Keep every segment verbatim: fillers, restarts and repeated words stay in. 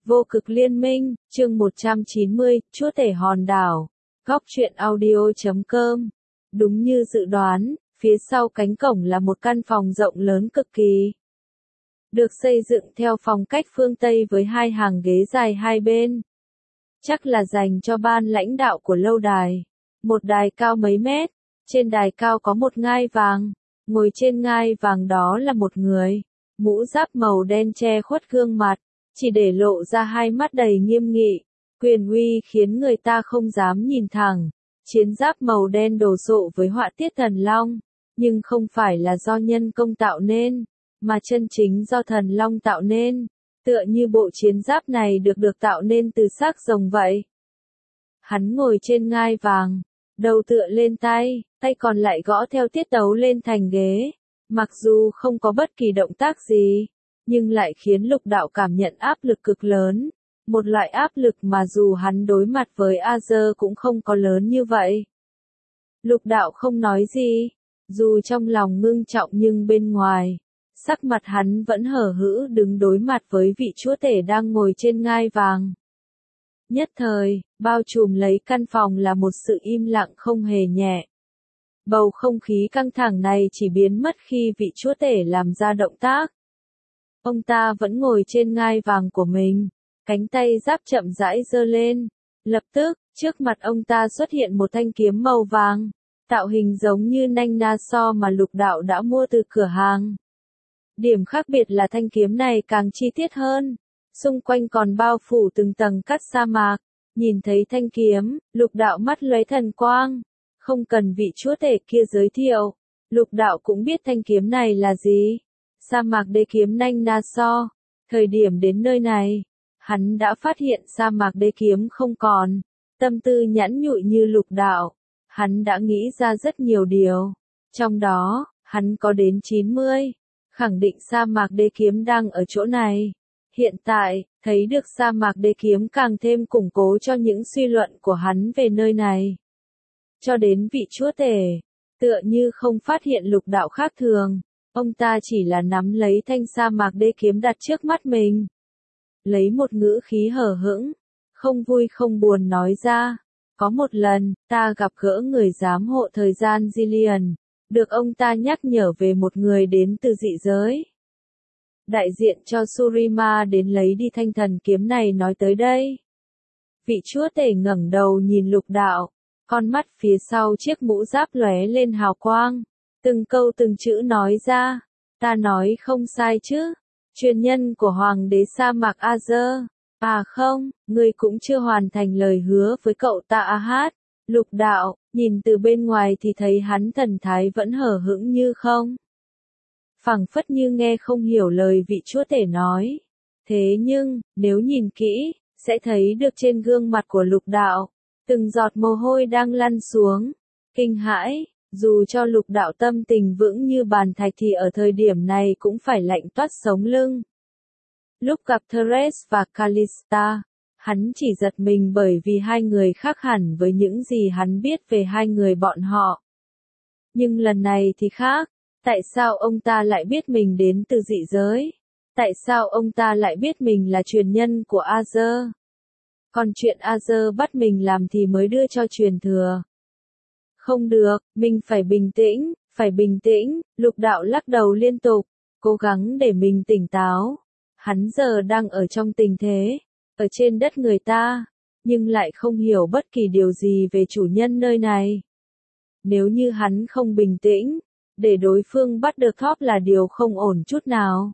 Vô cực liên minh, chương một trăm chín mươi, chúa tể hòn đảo. Góc truyện audio chấm com. Đúng như dự đoán, phía sau cánh cổng là một căn phòng rộng lớn cực kỳ. Được xây dựng theo phong cách phương Tây với hai hàng ghế dài hai bên. Chắc là dành cho ban lãnh đạo của lâu đài. Một đài cao mấy mét, trên đài cao có một ngai vàng. Ngồi trên ngai vàng đó là một người. Mũ giáp màu đen che khuất gương mặt, chỉ để lộ ra hai mắt đầy nghiêm nghị, quyền uy khiến người ta không dám nhìn thẳng. Chiến giáp màu đen đồ sộ với họa tiết thần long, nhưng không phải là do nhân công tạo nên, mà chân chính do thần long tạo nên, tựa như bộ chiến giáp này được được tạo nên từ xác rồng vậy. Hắn ngồi trên ngai vàng, đầu tựa lên tay, tay còn lại gõ theo tiết tấu lên thành ghế. Mặc dù không có bất kỳ động tác gì, nhưng lại khiến Lục Đạo cảm nhận áp lực cực lớn. Một loại áp lực mà dù hắn đối mặt với Azer cũng không có lớn như vậy. Lục Đạo không nói gì, dù trong lòng ngưng trọng nhưng bên ngoài, sắc mặt hắn vẫn hờ hững đứng đối mặt với vị chúa tể đang ngồi trên ngai vàng. Nhất thời, bao trùm lấy căn phòng là một sự im lặng không hề nhẹ. Bầu không khí căng thẳng này chỉ biến mất khi vị chúa tể làm ra động tác. Ông ta vẫn ngồi trên ngai vàng của mình, cánh tay giáp chậm rãi giơ lên. Lập tức, trước mặt ông ta xuất hiện một thanh kiếm màu vàng, tạo hình giống như nanh na so mà Lục Đạo đã mua từ cửa hàng. Điểm khác biệt là thanh kiếm này càng chi tiết hơn, xung quanh còn bao phủ từng tầng cát sa mạc. Nhìn thấy thanh kiếm, Lục Đạo mắt lóe thần quang. Không cần vị chúa tể kia giới thiệu, Lục Đạo cũng biết thanh kiếm này là gì. Sa mạc đế kiếm nanh na so. Thời điểm đến nơi này, hắn đã phát hiện sa mạc đế kiếm không còn. Tâm tư nhẵn nhụi như Lục Đạo, hắn đã nghĩ ra rất nhiều điều. Trong đó, hắn có đến chín mươi, khẳng định sa mạc đế kiếm đang ở chỗ này. Hiện tại, thấy được sa mạc đế kiếm càng thêm củng cố cho những suy luận của hắn về nơi này. Cho đến vị chúa tể, tựa như không phát hiện Lục Đạo khác thường, ông ta chỉ là nắm lấy thanh sa mạc đế kiếm đặt trước mắt mình. Lấy một ngữ khí hờ hững, không vui không buồn nói ra, có một lần, ta gặp gỡ người giám hộ thời gian Jillian, được ông ta nhắc nhở về một người đến từ dị giới. Đại diện cho Surima đến lấy đi thanh thần kiếm này nói tới đây. Vị chúa tể ngẩng đầu nhìn Lục Đạo. Con mắt phía sau chiếc mũ giáp lóe lên hào quang, từng câu từng chữ nói ra, ta nói không sai chứ, truyền nhân của hoàng đế sa mạc Azer, à không, ngươi cũng chưa hoàn thành lời hứa với cậu ta Ahad. Lục Đạo, nhìn từ bên ngoài thì thấy hắn thần thái vẫn hờ hững như không. Phảng phất như nghe không hiểu lời vị chúa tể nói. Thế nhưng, nếu nhìn kỹ, sẽ thấy được trên gương mặt của Lục Đạo, từng giọt mồ hôi đang lăn xuống. Kinh hãi, dù cho Lục Đạo tâm tình vững như bàn thạch thì ở thời điểm này cũng phải lạnh toát sống lưng. Lúc gặp Thérèse và Callista, hắn chỉ giật mình bởi vì hai người khác hẳn với những gì hắn biết về hai người bọn họ. Nhưng lần này thì khác, tại sao ông ta lại biết mình đến từ dị giới? Tại sao ông ta lại biết mình là truyền nhân của Azer? Còn chuyện Azer bắt mình làm thì mới đưa cho truyền thừa. Không được, mình phải bình tĩnh, phải bình tĩnh. Lục Đạo lắc đầu liên tục, cố gắng để mình tỉnh táo. Hắn giờ đang ở trong tình thế, ở trên đất người ta, nhưng lại không hiểu bất kỳ điều gì về chủ nhân nơi này. Nếu như hắn không bình tĩnh, để đối phương bắt được Thorp là điều không ổn chút nào.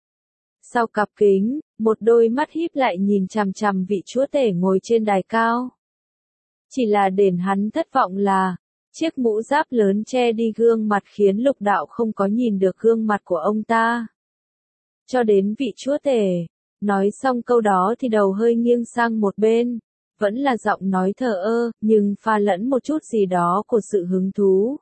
Sau cặp kính, một đôi mắt híp lại nhìn chằm chằm vị chúa tể ngồi trên đài cao. Chỉ là đền hắn thất vọng là, chiếc mũ giáp lớn che đi gương mặt khiến Lục Đạo không có nhìn được gương mặt của ông ta. Cho đến vị chúa tể, nói xong câu đó thì đầu hơi nghiêng sang một bên, vẫn là giọng nói thờ ơ, nhưng pha lẫn một chút gì đó của sự hứng thú.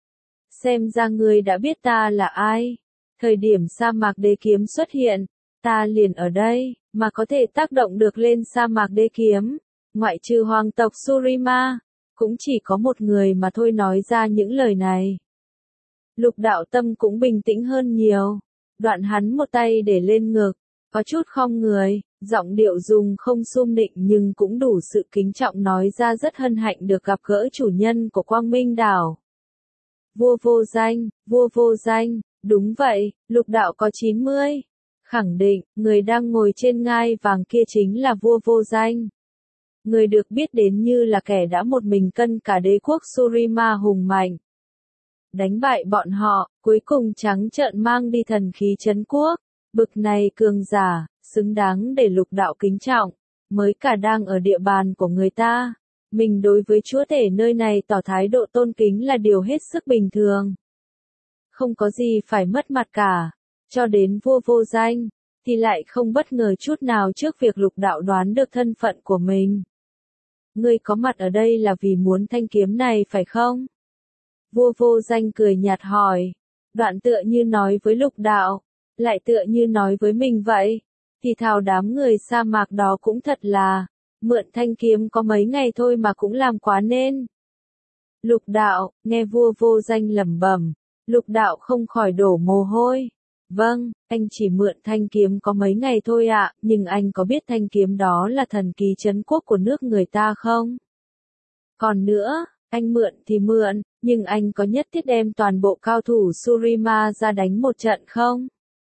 Xem ra ngươi đã biết ta là ai. Thời điểm sa mạc đế kiếm xuất hiện, ta liền ở đây, mà có thể tác động được lên sa mạc đế kiếm, ngoại trừ hoàng tộc Surima, cũng chỉ có một người mà thôi nói ra những lời này. Lục Đạo tâm cũng bình tĩnh hơn nhiều, đoạn hắn một tay để lên ngực, có chút khom người, Giọng điệu dùng không sum nịnh nhưng cũng đủ sự kính trọng nói ra rất hân hạnh được gặp gỡ chủ nhân của Quang Minh đảo. Vua vô danh, vua vô danh, đúng vậy, lục đạo có chín mươi. Khẳng định, người đang ngồi trên ngai vàng kia chính là vua vô danh. Người được biết đến như là kẻ đã một mình cân cả đế quốc Surima hùng mạnh. Đánh bại bọn họ, cuối cùng trắng trợn mang đi thần khí trấn quốc. Bực này cường giả, xứng đáng để lục đạo kính trọng, mới cả đang ở địa bàn của người ta. Mình đối với chúa tể nơi này tỏ thái độ tôn kính là điều hết sức bình thường. Không có gì phải mất mặt cả, cho đến vua vô danh, thì lại không bất ngờ chút nào trước việc lục đạo đoán được thân phận của mình. Ngươi có mặt ở đây là vì muốn thanh kiếm này phải không? Vua vô danh cười nhạt hỏi, đoạn tựa như nói với lục đạo, lại tựa như nói với mình vậy, thì thào đám người sa mạc đó cũng thật là, mượn thanh kiếm có mấy ngày thôi mà cũng làm quá nên. Lục đạo, nghe vua vô danh lẩm bẩm, lục đạo không khỏi đổ mồ hôi. Vâng, anh chỉ mượn thanh kiếm có mấy ngày thôi ạ, nhưng anh có biết thanh kiếm đó là thần khí trấn quốc của nước người ta không? Còn nữa, anh mượn thì mượn, nhưng anh có nhất thiết đem toàn bộ cao thủ Surima ra đánh một trận không?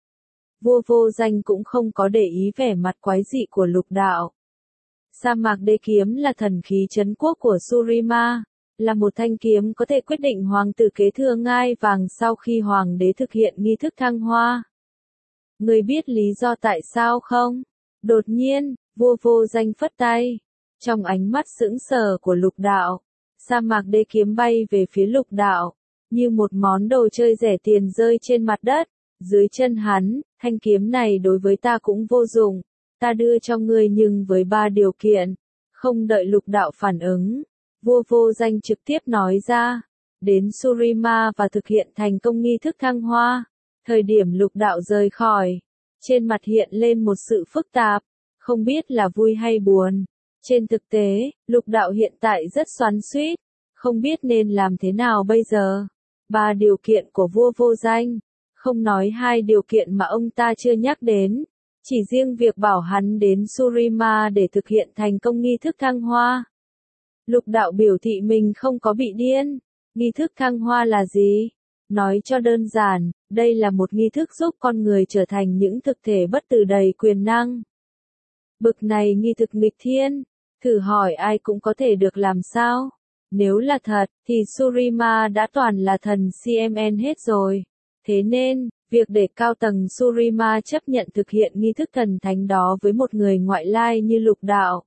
Vua vô danh cũng không có để ý vẻ mặt quái dị của lục đạo. Sa mạc đế kiếm là thần khí trấn quốc của Surima, là một thanh kiếm có thể quyết định hoàng tử kế thừa ngai vàng sau khi hoàng đế thực hiện nghi thức thăng hoa. Người biết lý do tại sao không? Đột nhiên, vua vô danh phất tay. Trong ánh mắt sững sờ của lục đạo, sa mạc đế kiếm bay về phía lục đạo, như một món đồ chơi rẻ tiền rơi trên mặt đất. Dưới chân hắn, thanh kiếm này đối với ta cũng vô dụng, ta đưa cho ngươi nhưng với ba điều kiện. Không đợi lục đạo phản ứng, vua vô danh trực tiếp nói ra, đến Surima và thực hiện thành công nghi thức thăng hoa. Thời điểm lục đạo rời khỏi, trên mặt hiện lên một sự phức tạp, không biết là vui hay buồn. Trên thực tế, lục đạo hiện tại rất xoắn xuýt, không biết nên làm thế nào bây giờ. Ba điều kiện của vua vô danh, không nói hai điều kiện mà ông ta chưa nhắc đến, chỉ riêng việc bảo hắn đến Surima để thực hiện thành công nghi thức thăng hoa. Lục đạo biểu thị mình không có bị điên. Nghi thức thăng hoa là gì? Nói cho đơn giản, đây là một nghi thức giúp con người trở thành những thực thể bất tử đầy quyền năng. Bực này nghi thực nghịch thiên, thử hỏi ai cũng có thể được làm sao? Nếu là thật, thì Surima đã toàn là thần xê em en hết rồi. Thế nên, việc để cao tầng Surima chấp nhận thực hiện nghi thức thần thánh đó với một người ngoại lai như lục đạo,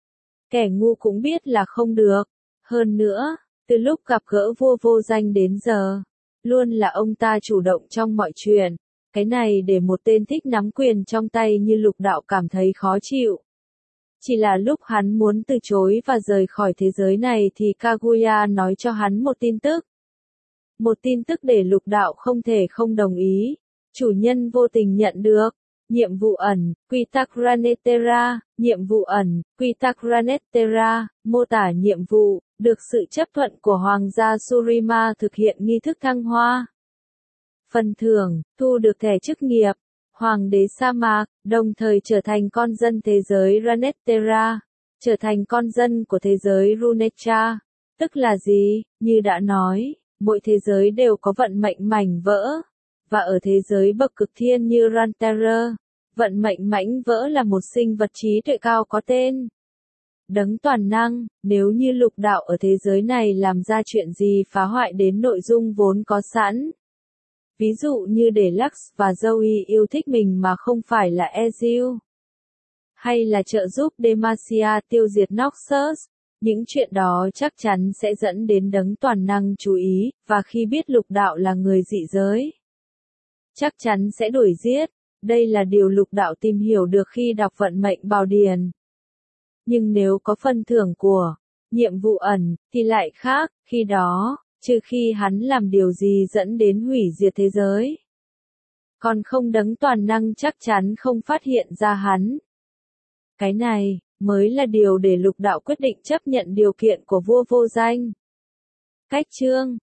kẻ ngu cũng biết là không được. Hơn nữa, từ lúc gặp gỡ vua vô danh đến giờ, luôn là ông ta chủ động trong mọi chuyện. Cái này để một tên thích nắm quyền trong tay như lục đạo cảm thấy khó chịu. Chỉ là lúc hắn muốn từ chối và rời khỏi thế giới này thì Kaguya nói cho hắn một tin tức. Một tin tức để lục đạo không thể không đồng ý. Chủ nhân vô tình nhận được. Nhiệm vụ ẩn, quy tắc Ranetera, nhiệm vụ ẩn, quy tắc Ranetera, mô tả nhiệm vụ, được sự chấp thuận của Hoàng gia Surima thực hiện nghi thức thăng hoa. Phần thưởng, thu được thẻ chức nghiệp, Hoàng đế sa mạc, đồng thời trở thành con dân thế giới Ranetera, trở thành con dân của thế giới Runecha. Tức là gì? Như đã nói, mỗi thế giới đều có vận mệnh mảnh vỡ. Và ở thế giới bậc cực thiên như Runeterra, vận mệnh mảnh vỡ là một sinh vật trí tuệ cao có tên Đấng toàn năng. Nếu như lục đạo ở thế giới này làm ra chuyện gì phá hoại đến nội dung vốn có sẵn, ví dụ như để Lux và Zoe yêu thích mình mà không phải là Ezreal, hay là trợ giúp Demacia tiêu diệt Noxus, những chuyện đó chắc chắn sẽ dẫn đến đấng toàn năng chú ý, và khi biết lục đạo là người dị giới, chắc chắn sẽ đuổi giết. Đây là điều lục đạo tìm hiểu được khi đọc vận mệnh Bảo Điển. Nhưng nếu có phần thưởng của nhiệm vụ ẩn, thì lại khác, khi đó, trừ khi hắn làm điều gì dẫn đến hủy diệt thế giới. Còn không đấng toàn năng chắc chắn không phát hiện ra hắn. Cái này, mới là điều để lục đạo quyết định chấp nhận điều kiện của vua vô danh. Cách chương